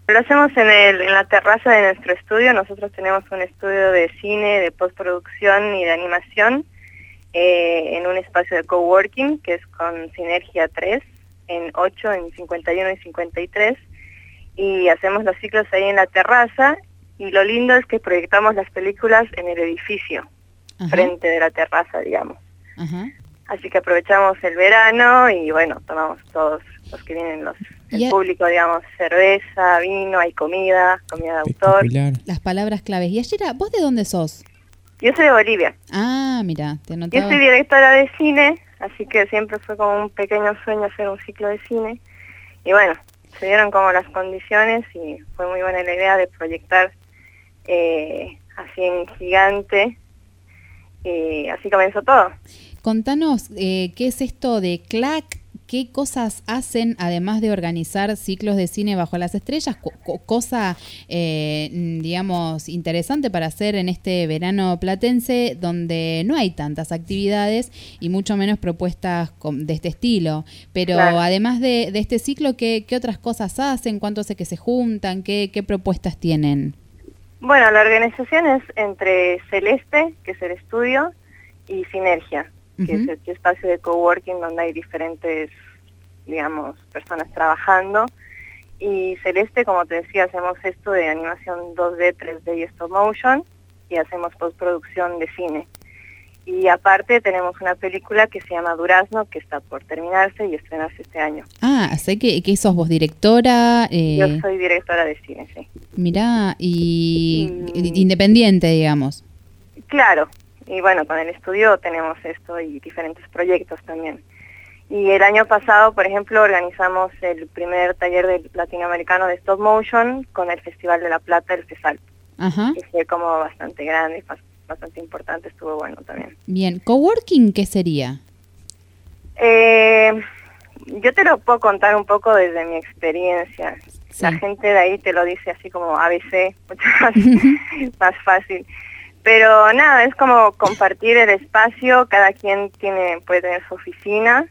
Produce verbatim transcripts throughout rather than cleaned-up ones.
Lo hacemos en, el, en la terraza de nuestro estudio. Nosotros tenemos un estudio de cine, de postproducción y de animación eh, en un espacio de coworking que es con Sinergia tres, en ocho, en cincuenta y uno y cincuenta y tres. Y hacemos los ciclos ahí en la terraza. Y lo lindo es que proyectamos las películas en el edificio, ajá, frente de la terraza, digamos. Ajá. Así que aprovechamos el verano y bueno, tomamos todos los que vienen, los el público, digamos, cerveza, vino, hay comida, comida de autor. Las palabras claves. Y Ayera, ¿vos de dónde sos? Yo soy de Bolivia. Ah, mira, te notaba. Yo soy directora de cine, así que siempre fue como un pequeño sueño hacer un ciclo de cine. Y bueno, se dieron como las condiciones y fue muy buena la idea de proyectar eh, así en gigante. Y así comenzó todo. Contanos, eh, ¿qué es esto de C L A C? ¿Qué cosas hacen además de organizar ciclos de cine bajo las estrellas? Co- cosa, eh, digamos, interesante para hacer en este verano platense donde no hay tantas actividades y mucho menos propuestas de este estilo. Pero claro, además de, de este ciclo, ¿qué, ¿qué otras cosas hacen? ¿Cuánto hace que se juntan? ¿Qué, qué propuestas tienen? Bueno, la organización es entre Celeste, que es el estudio, y Sinergia, que uh-huh. es el espacio de coworking donde hay diferentes, digamos, personas trabajando. Y Celeste, como te decía, hacemos esto de animación dos D, tres D y stop motion, y hacemos postproducción de cine. Y aparte tenemos una película que se llama Durazno, que está por terminarse y estrenarse este año. Ah, sé que, que sos vos directora. Eh... Yo soy directora de cine, sí. Mirá, y mm. independiente, digamos. Claro. Y bueno, con el estudio tenemos esto y diferentes proyectos también. Y el año pasado, por ejemplo, organizamos el primer taller de latinoamericano de stop motion con el Festival de la Plata, el FESAL. Ajá. Que fue como bastante grande y bastante importante, estuvo bueno también. Bien, ¿coworking qué sería? Eh, yo te lo puedo contar un poco desde mi experiencia. Sí. La gente de ahí te lo dice así como A B C, mucho más, más fácil. Pero nada, es como compartir el espacio, cada quien tiene puede tener su oficina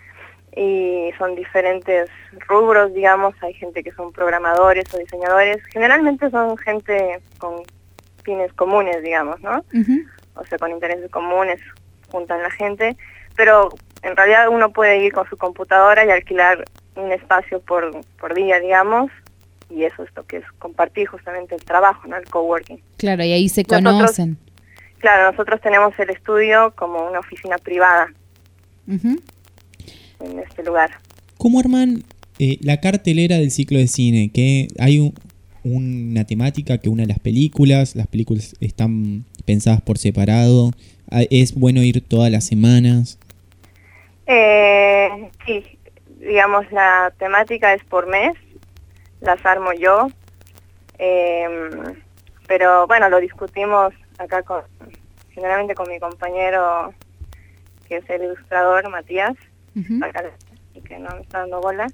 y son diferentes rubros, digamos, hay gente que son programadores o diseñadores, generalmente son gente con fines comunes, digamos, ¿no? Uh-huh. O sea, con intereses comunes juntan la gente, pero en realidad uno puede ir con su computadora y alquilar un espacio por, por día, digamos, y eso es lo que es compartir justamente el trabajo, ¿no? El coworking. Claro, y ahí se nosotros, conocen. Claro, nosotros tenemos el estudio como una oficina privada uh-huh. en este lugar. ¿Cómo arman eh, la cartelera del ciclo de cine? ¿Que hay un, una temática que une las películas? ¿Las películas están pensadas por separado? ¿Es bueno ir todas las semanas? Eh, sí, digamos la temática es por mes. Las armo yo, eh, pero bueno, lo discutimos acá con, generalmente con mi compañero, que es el ilustrador, Matías, uh-huh. acá, y que no me está dando bola,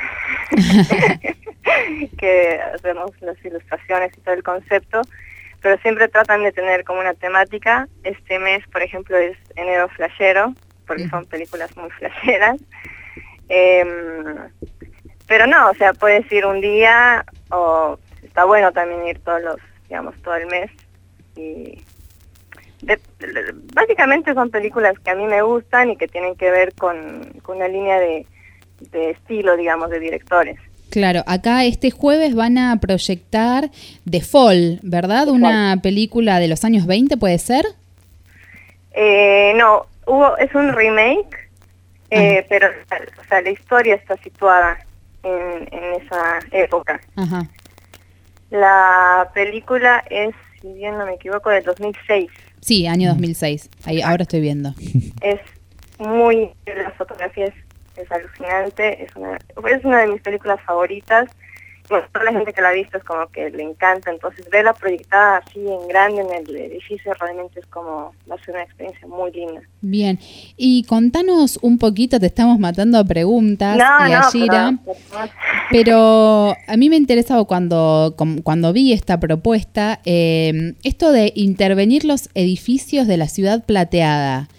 que hacemos las ilustraciones y todo el concepto, pero siempre tratan de tener como una temática. Este mes, por ejemplo, es enero flashero, porque uh-huh. son películas muy flasheras. Eh, Pero no, o sea, puedes ir un día o está bueno también ir todos los, digamos, todo el mes. Y de, de, básicamente son películas que a mí me gustan y que tienen que ver con, con una línea de, de estilo, digamos, de directores. Claro, acá este jueves van a proyectar The Fall, ¿verdad? The Una Fall. Película de los años veinte, ¿puede ser? Eh, no, hubo es un remake, eh, ah. pero o sea, la historia está situada En, en esa época. Ajá. La película es, si bien no me equivoco, del dos mil seis. Sí, año dos mil seis. Ahí, ahora estoy viendo. Es muy, la fotografía es, es alucinante, es una, es una de mis películas favoritas. Bueno, toda la gente que la ha visto es como que le encanta, entonces verla proyectada así en grande en el edificio realmente es como, va a ser una experiencia muy linda. Bien, y contanos un poquito, te estamos matando a preguntas, no, y no, Ayera, pero, pero, pero a mí me interesaba cuando, cuando vi esta propuesta, eh, esto de intervenir los edificios de la ciudad plateada.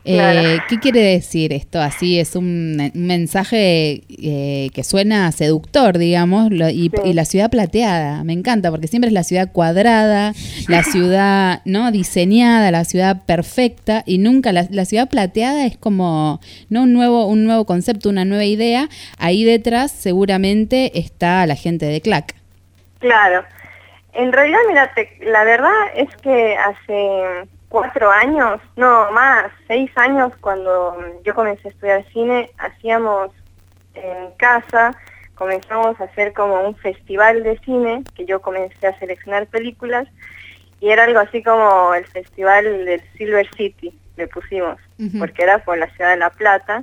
Eh, ¿Qué quiere decir esto? Así es un, un mensaje eh, que suena seductor, digamos, lo, y, Sí. y la ciudad plateada. Me encanta porque siempre es la ciudad cuadrada, la ciudad no diseñada, la ciudad perfecta y nunca la, la ciudad plateada es como no un nuevo un nuevo concepto, una nueva idea. Ahí detrás seguramente está la gente de Clac. Claro. En realidad, mira, te- la verdad es que hace cuatro años, no más, seis años, cuando yo comencé a estudiar cine, hacíamos en casa, comenzamos a hacer como un festival de cine, que yo comencé a seleccionar películas, y era algo así como el festival del Silver City, le pusimos, Ujú. porque era por la ciudad de La Plata.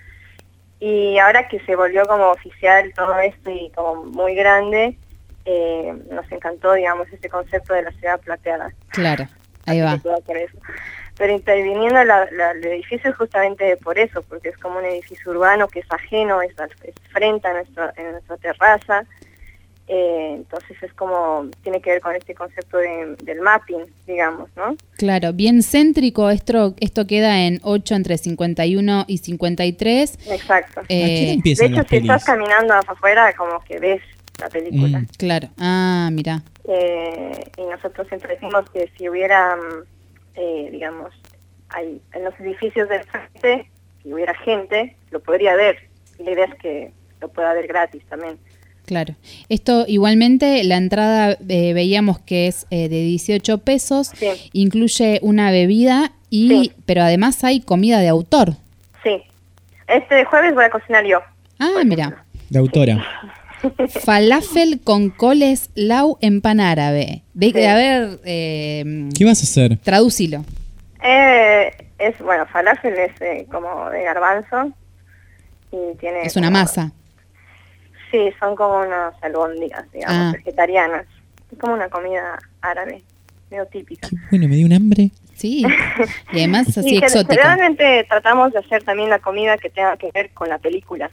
Y ahora que se volvió como oficial todo esto y como muy grande, eh, nos encantó, digamos, ese concepto de la ciudad plateada. Claro, ahí Así va. que cuidado con eso. Pero interviniendo la, la- el edificio es justamente por eso, porque es como un edificio urbano que es ajeno, es, al- es frente a nuestra, en nuestra terraza. Eh, entonces es como, tiene que ver con este concepto de- del mapping, digamos, ¿no? Claro, bien céntrico, esto, esto queda en ocho entre cincuenta y uno y cincuenta y tres. Exacto. ¿A qué hora Eh, De empiezan hecho, las si pelis? estás caminando afuera, como que ves la película. Mm. claro, ah, mira, Eh, y nosotros siempre decimos que si hubiera, mm, eh, digamos, hay, en los edificios del frente, si hubiera gente, lo podría ver. Y la idea es que lo pueda ver gratis también. claro. Esto igualmente, la entrada eh, veíamos que es eh, de dieciocho pesos, Sí. incluye una bebida, y Sí. pero además hay comida de autor. Sí. Este jueves voy a cocinar yo. Ah, por mira. ejemplo. La autora. Falafel con coles lau en pan árabe. De, Sí. A ver, eh, ¿Qué vas a hacer? tradúcilo. Eh, es, bueno, falafel es eh, como de garbanzo. Y tiene Es una como- masa. Sí, son como unas albóndigas, digamos, Ah. vegetarianas. Es como una comida árabe, medio típica. Qué bueno, me dio un hambre. Sí. Y además así Sí, gen- exótica. generalmente tratamos de hacer también la comida que tenga que ver con la película.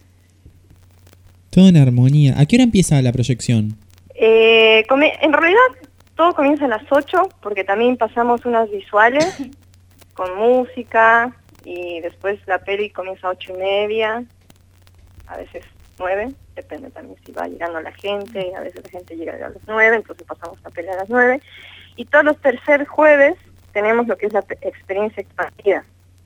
Todo en armonía. ¿A qué hora empieza la proyección? Eh, come- en realidad todo comienza a las ocho porque también pasamos unas visuales con música y después la peli comienza a ocho y media, a veces nueve, depende también si va llegando la gente, y a veces la gente llega a las nueve, entonces pasamos la peli a las nueve. Y todos los tercer jueves tenemos lo que es la pe- experiencia expandida,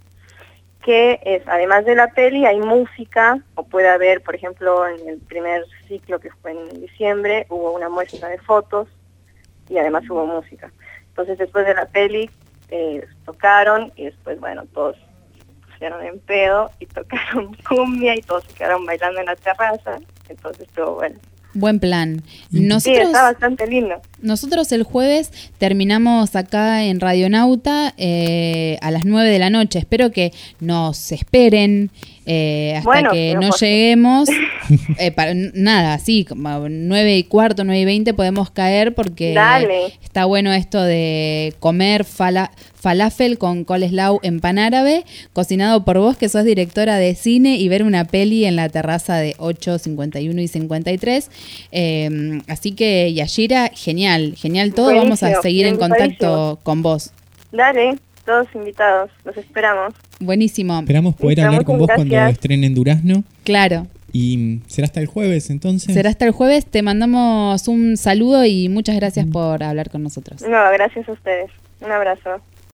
que es, además de la peli, hay música, o puede haber, por ejemplo, en el primer ciclo que fue en diciembre, hubo una muestra de fotos y además hubo música. Entonces después de la peli eh, tocaron y después, bueno, todos se pusieron en pedo y tocaron cumbia y todos se quedaron bailando en la terraza, entonces estuvo bueno. Buen plan. Sí, Nosotros, está bastante lindo. nosotros el jueves terminamos acá en Radionauta eh, a las nueve de la noche. Espero que nos esperen eh, hasta Bueno, que pero no por- lleguemos. Eh, para, nada, sí, como nueve y cuarto, nueve y veinte podemos caer porque Dale. está bueno esto de comer fala, falafel con coleslaw en pan árabe, cocinado por vos que sos directora de cine, y ver una peli en la terraza de ocho, cincuenta y uno y cincuenta y tres. Eh, así que, Yashira, genial, genial todo. Vamos a Buenísimo, seguir en contacto invitadísimo. con vos. Dale, todos invitados, los esperamos. Buenísimo. Esperamos poder Listo, hablar con vos muchas cuando gracias. estrenen Durazno. Claro. Y mm, será hasta el jueves, entonces. Será hasta el jueves. Te mandamos un saludo y muchas gracias por hablar con nosotros. No, gracias a ustedes. Un abrazo.